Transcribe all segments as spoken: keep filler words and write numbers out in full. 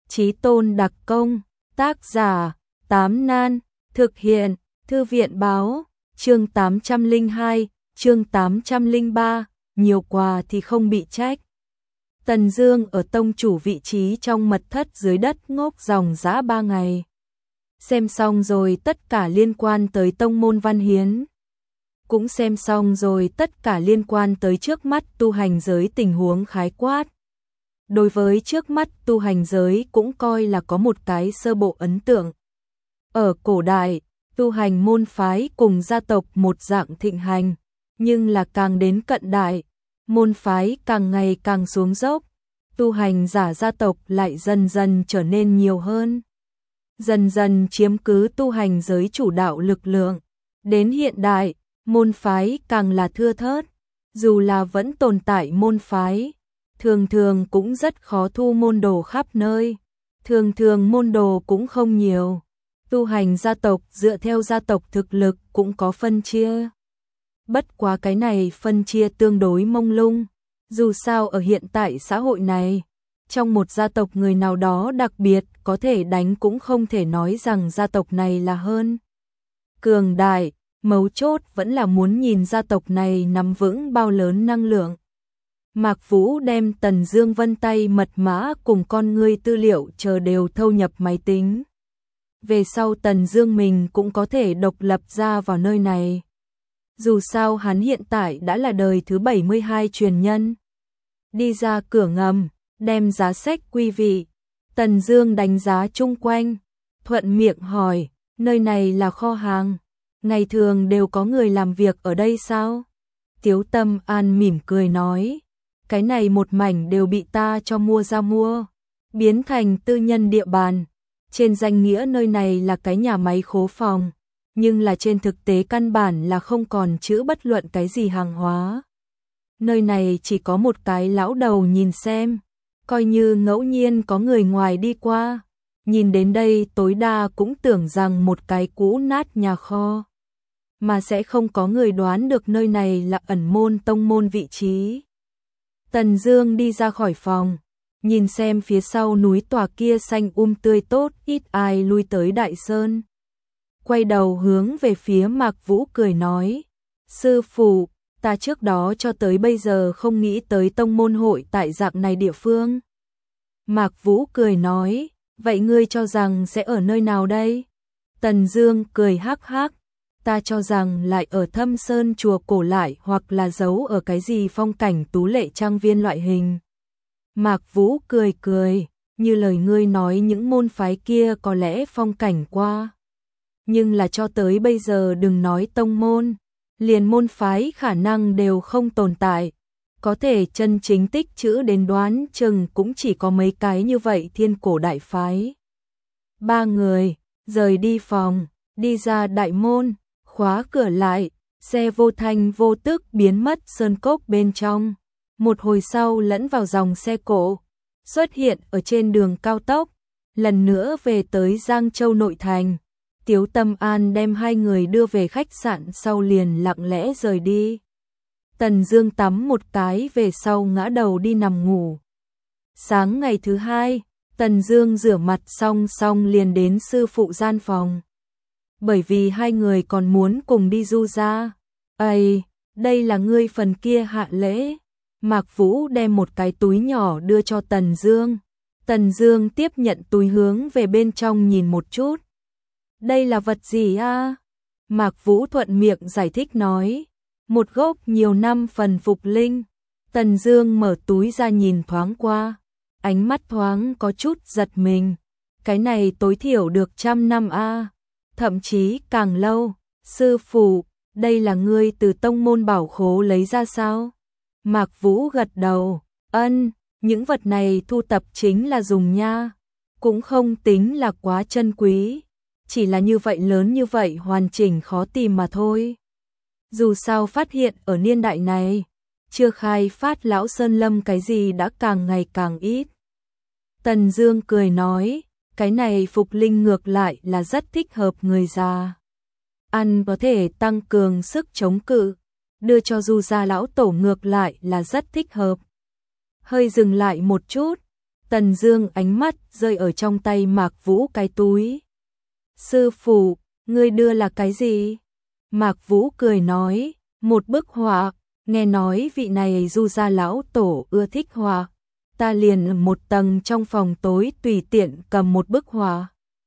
Chí Tôn đặc công, tác giả, Tám Nan, thực hiện, Thư viện báo, chương tám trăm lẻ hai, chương tám trăm lẻ ba, nhiều quà thì không bị trách. Tần Dương ở tông chủ vị trí trong mật thất dưới đất ngốc dòng dã ba ngày. Xem xong rồi tất cả liên quan tới tông môn văn hiến. Cũng xem xong rồi tất cả liên quan tới trước mắt tu hành giới tình huống khái quát. Đối với trước mắt tu hành giới cũng coi là có một cái sơ bộ ấn tượng. Ở cổ đại, tu hành môn phái cùng gia tộc một dạng thịnh hành, nhưng là càng đến cận đại, môn phái càng ngày càng xuống dốc, tu hành giả gia tộc lại dần dần trở nên nhiều hơn. Dần dần chiếm cứ tu hành giới chủ đạo lực lượng. Đến hiện đại, môn phái càng là thưa thớt, dù là vẫn tồn tại môn phái, thường thường cũng rất khó thu môn đồ khắp nơi, thường thường môn đồ cũng không nhiều. Tu hành gia tộc dựa theo gia tộc thực lực cũng có phân chia. Bất quá cái này phân chia tương đối mông lung, dù sao ở hiện tại xã hội này, trong một gia tộc người nào đó đặc biệt có thể đánh cũng không thể nói rằng gia tộc này là hơn cường đại, mấu chốt vẫn là muốn nhìn gia tộc này nắm vững bao lớn năng lượng. Mạc Vũ đem Tần Dương vân tay mật mã cùng con ngươi tư liệu chờ đều thâu nhập máy tính. Về sau Tần Dương mình cũng có thể độc lập ra vào nơi này. Dù sao hắn hiện tại đã là đời thứ bảy mươi hai truyền nhân. Đi ra cửa ngầm, đem giá sách quy vị. Tần Dương đánh giá chung quanh, thuận miệng hỏi, nơi này là kho hàng, ngày thường đều có người làm việc ở đây sao? Tiếu Tâm An mỉm cười nói, cái này một mảnh đều bị ta cho mua ra mua, biến thành tư nhân địa bàn. Trên danh nghĩa nơi này là cái nhà máy khố phòng, nhưng là trên thực tế căn bản là không còn chữ bất luận cái gì hàng hóa. Nơi này chỉ có một cái lão đầu nhìn xem, coi như ngẫu nhiên có người ngoài đi qua, nhìn đến đây tối đa cũng tưởng rằng một cái cũ nát nhà kho, mà sẽ không có người đoán được nơi này là ẩn môn tông môn vị trí. Tần Dương đi ra khỏi phòng, nhìn xem phía sau núi tòa kia xanh um tươi tốt, ít ai lui tới đại sơn. Quay đầu hướng về phía Mạc Vũ cười nói, sư phụ, ta trước đó cho tới bây giờ không nghĩ tới tông môn hội tại dạng này địa phương. Mạc Vũ cười nói, vậy ngươi cho rằng sẽ ở nơi nào đây? Tần Dương cười hắc hắc, ta cho rằng lại ở Thâm Sơn chùa cổ lại hoặc là giấu ở cái gì phong cảnh tú lệ trang viên loại hình. Mạc Vũ cười cười, như lời ngươi nói những môn phái kia có lẽ phong cảnh qua. Nhưng là cho tới bây giờ đừng nói tông môn, liền môn phái khả năng đều không tồn tại. Có thể chân chính tích chữ đến đoán chừng cũng chỉ có mấy cái như vậy thiên cổ đại phái. Ba người, rời đi phòng, đi ra đại môn, khóa cửa lại, xe vô thanh vô tức biến mất sơn cốc bên trong. Một hồi sau lẫn vào dòng xe cộ, xuất hiện ở trên đường cao tốc, lần nữa về tới Giang Châu nội thành. Tiếu Tâm An đem hai người đưa về khách sạn sau liền lặng lẽ rời đi. Tần Dương tắm một cái về sau ngã đầu đi nằm ngủ. Sáng ngày thứ hai, Tần Dương rửa mặt xong xong liền đến sư phụ gian phòng. Bởi vì hai người còn muốn cùng đi du ra. Ây, đây là ngươi phần kia hạ lễ. Mạc Vũ đem một cái túi nhỏ đưa cho Tần Dương. Tần Dương tiếp nhận túi hướng về bên trong nhìn một chút. Đây là vật gì a? Mạc Vũ thuận miệng giải thích nói, một gốc nhiều năm phần phục linh. Tần Dương mở túi ra nhìn thoáng qua, ánh mắt thoáng có chút giật mình. Cái này tối thiểu được trăm năm a, thậm chí càng lâu. Sư phụ, đây là ngươi từ tông môn bảo khố lấy ra sao? Mạc Vũ gật đầu, ân, những vật này thu tập chính là dùng nha, cũng không tính là quá chân quý, chỉ là như vậy lớn như vậy hoàn chỉnh khó tìm mà thôi. Dù sao phát hiện ở niên đại này, chưa khai phát lão sơn lâm cái gì đã càng ngày càng ít. Tần Dương cười nói, cái này phục linh ngược lại là rất thích hợp người già. Ăn có thể tăng cường sức chống cự, đưa cho du gia lão tổ ngược lại là rất thích hợp. Hơi dừng lại một chút, Tần Dương ánh mắt rơi ở trong tay Mạc Vũ cái túi. Sư phụ, ngươi đưa là cái gì? Mạc Vũ cười nói, một bức họa, nghe nói vị này Du gia lão tổ ưa thích họa, ta liền một tầng trong phòng tối tùy tiện cầm một bức họa.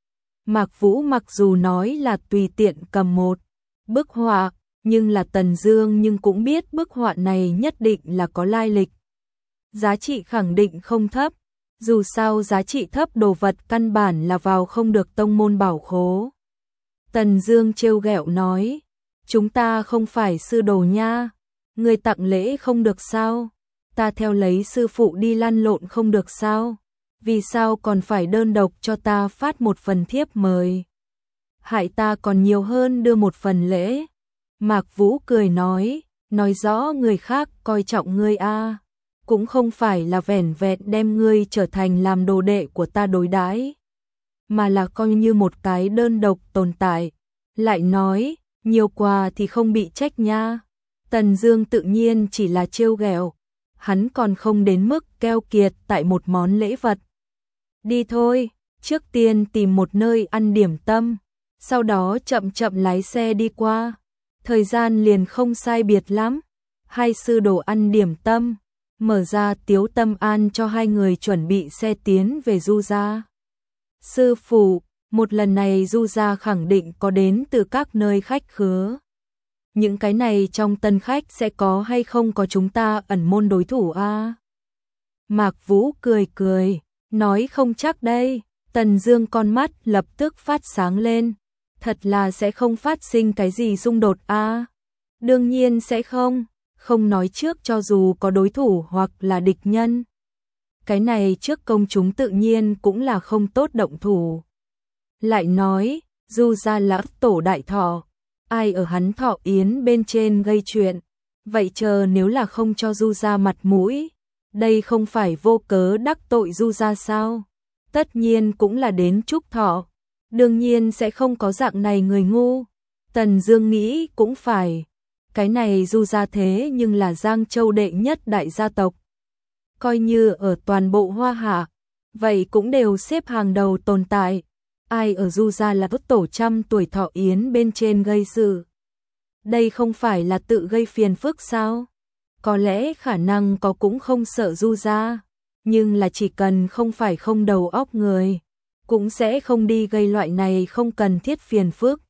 Mạc Vũ mặc dù nói là tùy tiện cầm một bức họa, nhưng là Tần Dương nhưng cũng biết bức họa này nhất định là có lai lịch. Giá trị khẳng định không thấp, dù sao giá trị thấp đồ vật căn bản là vào không được tông môn bảo khố. Tần Dương trêu ghẹo nói, chúng ta không phải sư đồ nha, người tặng lễ không được sao? Ta theo lấy sư phụ đi lăn lộn không được sao? Vì sao còn phải đơn độc cho ta phát một phần thiếp mời? Hại ta còn nhiều hơn đưa một phần lễ. Mạc Vũ cười nói, nói rõ người khác coi trọng ngươi a, cũng không phải là vẻn vẹn đem ngươi trở thành làm đồ đệ của ta đối đãi, mà là coi như một cái đơn độc tồn tại. Lại nói, nhiều quà thì không bị trách nha. Tần Dương tự nhiên chỉ là trêu ghẹo, hắn còn không đến mức keo kiệt tại một món lễ vật. Đi thôi, trước tiên tìm một nơi ăn điểm tâm, sau đó chậm chậm lái xe đi qua. Thời gian liền không sai biệt lắm. Hai sư đồ ăn điểm tâm, mở ra Tiếu Tâm An cho hai người chuẩn bị xe tiến về Du gia. Sư phụ, một lần này Du gia khẳng định có đến từ các nơi khách khứa. Những cái này trong tân khách sẽ có hay không có chúng ta ẩn môn đối thủ a? À? Mạc Vũ cười cười, nói không chắc đây. Tần Dương con mắt lập tức phát sáng lên. Thật là sẽ không phát sinh cái gì xung đột a? À? Đương nhiên sẽ không, không nói trước cho dù có đối thủ hoặc là địch nhân. Cái này trước công chúng tự nhiên cũng là không tốt động thủ. Lại nói, Du gia lão tổ đại thọ, ai ở hắn thọ yến bên trên gây chuyện, vậy chờ nếu là không cho Du gia mặt mũi, đây không phải vô cớ đắc tội Du gia sao? Tất nhiên cũng là đến chúc thọ, đương nhiên sẽ không có dạng này người ngu. Tần Dương nghĩ cũng phải, cái này Du gia thế nhưng là Giang Châu đệ nhất đại gia tộc, coi như ở toàn bộ Hoa Hạ, vậy cũng đều xếp hàng đầu tồn tại. Ai ở Du gia là tốt tổ trăm tuổi thọ yến bên trên gây sự, đây không phải là tự gây phiền phức sao? Có lẽ khả năng có cũng không sợ Du gia, nhưng là chỉ cần không phải không đầu óc người, cũng sẽ không đi gây loại này không cần thiết phiền phức.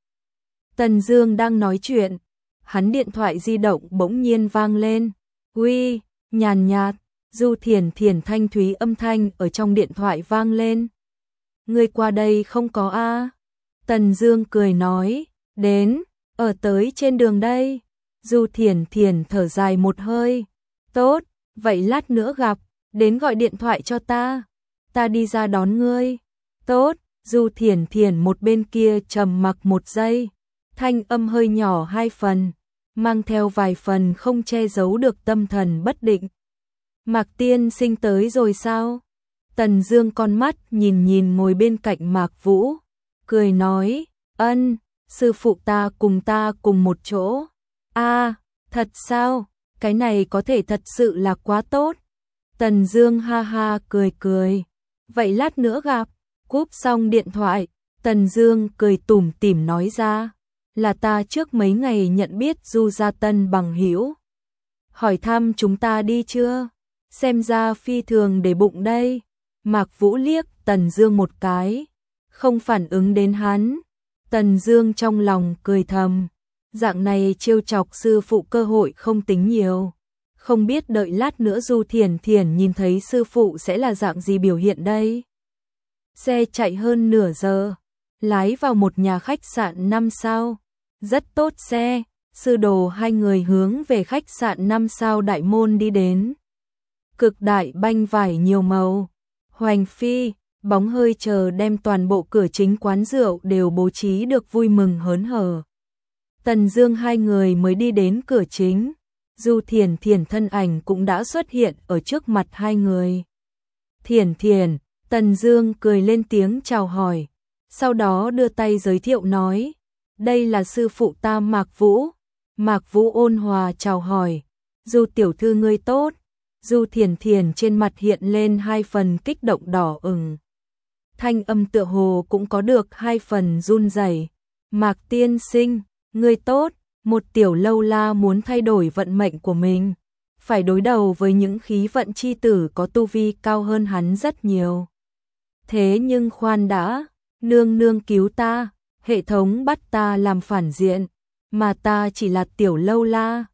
Tần Dương đang nói chuyện, hắn điện thoại di động bỗng nhiên vang lên. Uy, nhàn nhạt, Du Thiển Thiển thanh thúy âm thanh ở trong điện thoại vang lên. Ngươi qua đây không có a? À? Tần Dương cười nói, đến, ở tới trên đường đây. Du Thiển Thiển thở dài một hơi, tốt, vậy lát nữa gặp, đến gọi điện thoại cho ta, ta đi ra đón ngươi. Tốt, Du Thiển Thiển một bên kia trầm mặc một giây, thanh âm hơi nhỏ hai phần, mang theo vài phần không che giấu được tâm thần bất định. Mạc tiên sinh tới rồi sao? Tần Dương con mắt nhìn nhìn ngồi bên cạnh Mạc Vũ, cười nói, ân, sư phụ ta cùng ta cùng một chỗ. A, à, thật sao? Cái này có thể thật sự là quá tốt. Tần Dương ha ha cười cười, vậy lát nữa gặp. Cúp xong điện thoại, Tần Dương cười tủm tỉm nói ra, là ta trước mấy ngày nhận biết Du gia tân bằng hữu. Hỏi thăm chúng ta đi chưa? Xem ra phi thường để bụng đây. Mạc Vũ liếc Tần Dương một cái, không phản ứng đến hắn. Tần Dương trong lòng cười thầm, dạng này trêu chọc sư phụ cơ hội không tính nhiều. Không biết đợi lát nữa Du Thiển Thiển nhìn thấy sư phụ sẽ là dạng gì biểu hiện đây. Xe chạy hơn nửa giờ, lái vào một nhà khách sạn năm sao. Rất tốt xe, sư đồ hai người hướng về khách sạn năm sao đại môn đi đến. Cực đại banh vải nhiều màu, hoành phi, bóng hơi chờ đem toàn bộ cửa chính quán rượu đều bố trí được vui mừng hớn hở. Tần Dương hai người mới đi đến cửa chính, Du Thiển Thiển thân ảnh cũng đã xuất hiện ở trước mặt hai người. Thiển Thiển, Tần Dương cười lên tiếng chào hỏi, sau đó đưa tay giới thiệu nói, đây là sư phụ ta Mạc Vũ. Mạc Vũ ôn hòa chào hỏi, Du tiểu thư ngươi tốt. Du Thiền Thiền trên mặt hiện lên hai phần kích động đỏ ửng. Thanh âm tựa hồ cũng có được hai phần run rẩy. Mạc tiên sinh, ngươi tốt, một tiểu lâu la muốn thay đổi vận mệnh của mình, phải đối đầu với những khí vận chi tử có tu vi cao hơn hắn rất nhiều. Thế nhưng khoan đã, nương nương cứu ta, hệ thống bắt ta làm phản diện, mà ta chỉ là tiểu lâu la,